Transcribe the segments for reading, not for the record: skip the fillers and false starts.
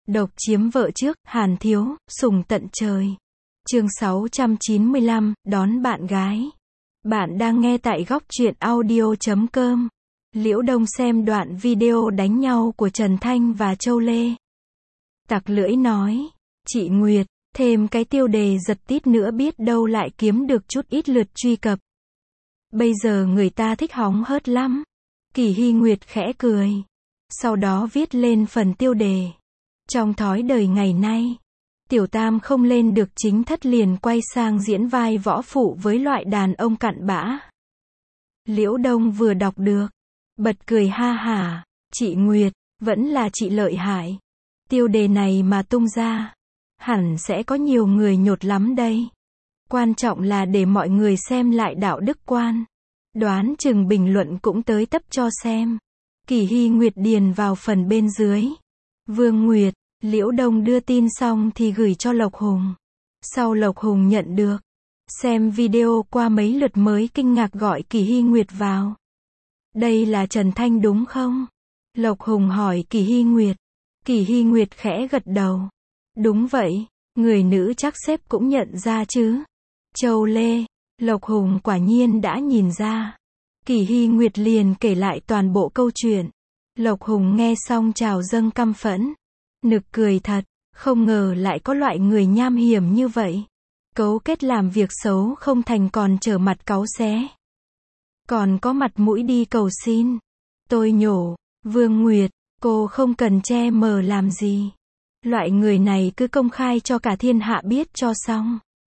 Độc chiếm vợ trước, Hàn Thiếu, sùng tận trời. Chương 695, đón bạn gái. Bạn đang nghe tại góc truyện audio.com. Liễu Đông xem đoạn video đánh nhau của Trần Thanh và Châu Lê. Tặc lưỡi nói, chị Nguyệt, thêm cái tiêu đề giật tít nữa biết đâu lại kiếm được chút ít lượt truy cập. Bây giờ người ta thích hóng hớt lắm. Kỳ Hy Nguyệt khẽ cười. Sau đó viết lên phần tiêu đề. Trong thói đời ngày nay, Tiểu Tam không lên được chính thất liền quay sang diễn vai võ phụ với loại đàn ông cặn bã. Liễu Đông vừa đọc được, bật cười ha hả, chị Nguyệt, vẫn là chị lợi hại. Tiêu đề này mà tung ra, hẳn sẽ có nhiều người nhột lắm đây. Quan trọng là để mọi người xem lại đạo đức quan. Đoán chừng bình luận cũng tới tấp cho xem. Kỳ Hy Nguyệt điền vào phần bên dưới. Vương Nguyệt, Liễu Đông đưa tin xong thì gửi cho Lộc Hùng. Sau Lộc Hùng nhận được, xem video qua mấy lượt mới kinh ngạc gọi Kỳ Hy Nguyệt vào. Đây là Trần Thanh đúng không? Lộc Hùng hỏi Kỳ Hy Nguyệt. Kỳ Hy Nguyệt khẽ gật đầu. Đúng vậy, người nữ chắc sếp cũng nhận ra chứ. Châu Lê, Lộc Hùng quả nhiên đã nhìn ra. Kỳ Hy Nguyệt liền kể lại toàn bộ câu chuyện. Lộc Hùng nghe xong trào dâng căm phẫn. Nực cười thật, không ngờ lại có loại người nham hiểm như vậy. Cấu kết làm việc xấu không thành còn trở mặt cáu xé. Còn có mặt mũi đi cầu xin. Tôi nhổ, Vương Nguyệt, cô không cần che mờ làm gì. Loại người này cứ công khai cho cả thiên hạ biết cho xong.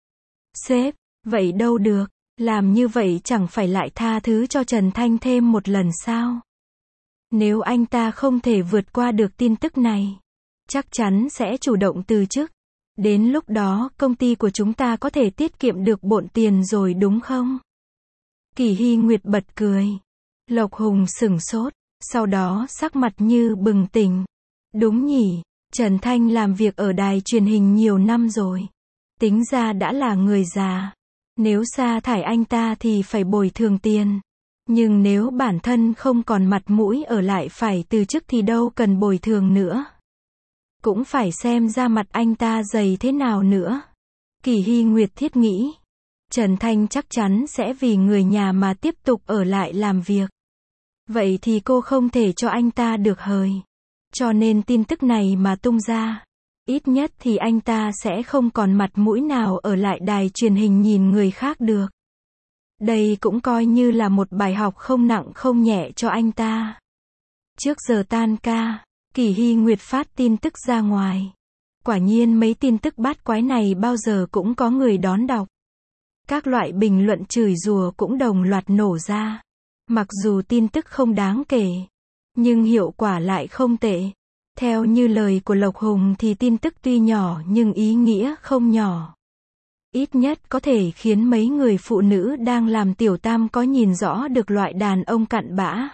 Sếp, vậy đâu được, làm như vậy chẳng phải lại tha thứ cho Trần Thanh thêm một lần sao? Nếu anh ta không thể vượt qua được tin tức này, chắc chắn sẽ chủ động từ chức. Đến lúc đó công ty của chúng ta có thể tiết kiệm được bộn tiền rồi đúng không? Kỳ Hy Nguyệt bật cười. Lộc Hùng sửng sốt, sau đó sắc mặt như bừng tỉnh. Đúng nhỉ, Trần Thanh làm việc ở đài truyền hình nhiều năm rồi. Tính ra đã là người già. Nếu sa thải anh ta thì phải bồi thường tiền. Nhưng nếu bản thân không còn mặt mũi ở lại phải từ chức thì đâu cần bồi thường nữa. Cũng phải xem ra mặt anh ta dày thế nào nữa. Kỳ Hy Nguyệt thiết nghĩ. Trần Thanh chắc chắn sẽ vì người nhà mà tiếp tục ở lại làm việc. Vậy thì cô không thể cho anh ta được hời. Cho nên tin tức này mà tung ra. Ít nhất thì anh ta sẽ không còn mặt mũi nào ở lại đài truyền hình nhìn người khác được. Đây cũng coi như là một bài học không nặng không nhẹ cho anh ta. Trước giờ tan ca, Kỳ Hy Nguyệt phát tin tức ra ngoài. Quả nhiên mấy tin tức bát quái này bao giờ cũng có người đón đọc. Các loại bình luận chửi rủa cũng đồng loạt nổ ra. Mặc dù tin tức không đáng kể, nhưng hiệu quả lại không tệ. Theo như lời của Lộc Hùng thì tin tức tuy nhỏ nhưng ý nghĩa không nhỏ. Ít nhất có thể khiến mấy người phụ nữ đang làm tiểu tam có nhìn rõ được loại đàn ông cặn bã.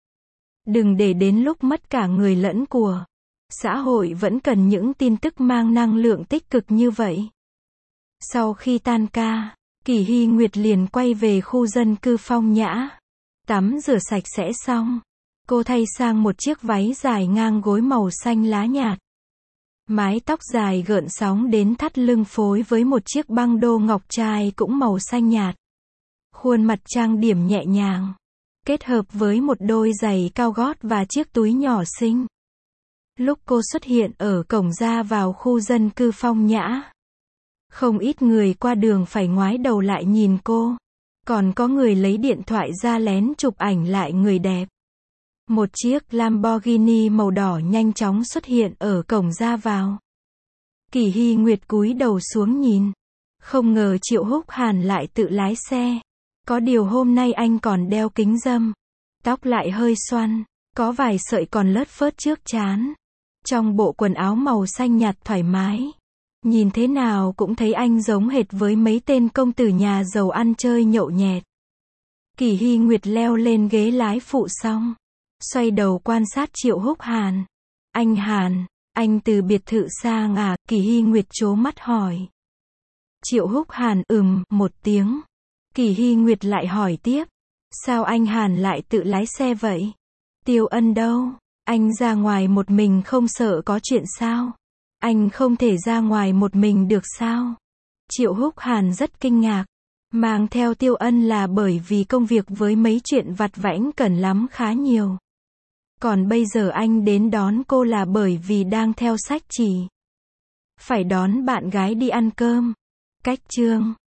Đừng để đến lúc mất cả người lẫn của. Xã hội vẫn cần những tin tức mang năng lượng tích cực như vậy. Sau khi tan ca, Kỳ Hy Nguyệt liền quay về khu dân cư Phong Nhã. Tắm rửa sạch sẽ xong, cô thay sang một chiếc váy dài ngang gối màu xanh lá nhạt. Mái tóc dài gợn sóng đến thắt lưng phối với một chiếc băng đô ngọc trai cũng màu xanh nhạt. Khuôn mặt trang điểm nhẹ nhàng, kết hợp với một đôi giày cao gót và chiếc túi nhỏ xinh. Lúc cô xuất hiện ở cổng ra vào khu dân cư Phong Nhã, không ít người qua đường phải ngoái đầu lại nhìn cô. Còn có người lấy điện thoại ra lén chụp ảnh lại người đẹp. Một chiếc Lamborghini màu đỏ nhanh chóng xuất hiện ở cổng ra vào. Kỳ Hy Nguyệt cúi đầu xuống nhìn. Không ngờ Triệu Húc Hàn lại tự lái xe. Có điều hôm nay anh còn đeo kính râm. Tóc lại hơi xoăn, có vài sợi còn lất phớt trước trán. Trong bộ quần áo màu xanh nhạt thoải mái. Nhìn thế nào cũng thấy anh giống hệt với mấy tên công tử nhà giàu ăn chơi nhậu nhẹt. Kỳ Hy Nguyệt leo lên ghế lái phụ xong, xoay đầu quan sát Triệu Húc Hàn. Anh Hàn, anh từ biệt thự sang à? Kỳ Hy Nguyệt trố mắt hỏi. Triệu Húc Hàn một tiếng. Kỳ Hy Nguyệt lại hỏi tiếp. Sao anh Hàn lại tự lái xe vậy? Tiêu Ân đâu? Anh ra ngoài một mình không sợ có chuyện sao? Anh không thể ra ngoài một mình được sao? Triệu Húc Hàn rất kinh ngạc. Mang theo Tiêu Ân là bởi vì công việc với mấy chuyện vặt vãnh cần lắm khá nhiều. Còn bây giờ anh đến đón cô là bởi vì đang theo sách chỉ. Phải đón bạn gái đi ăn cơm. Cách chương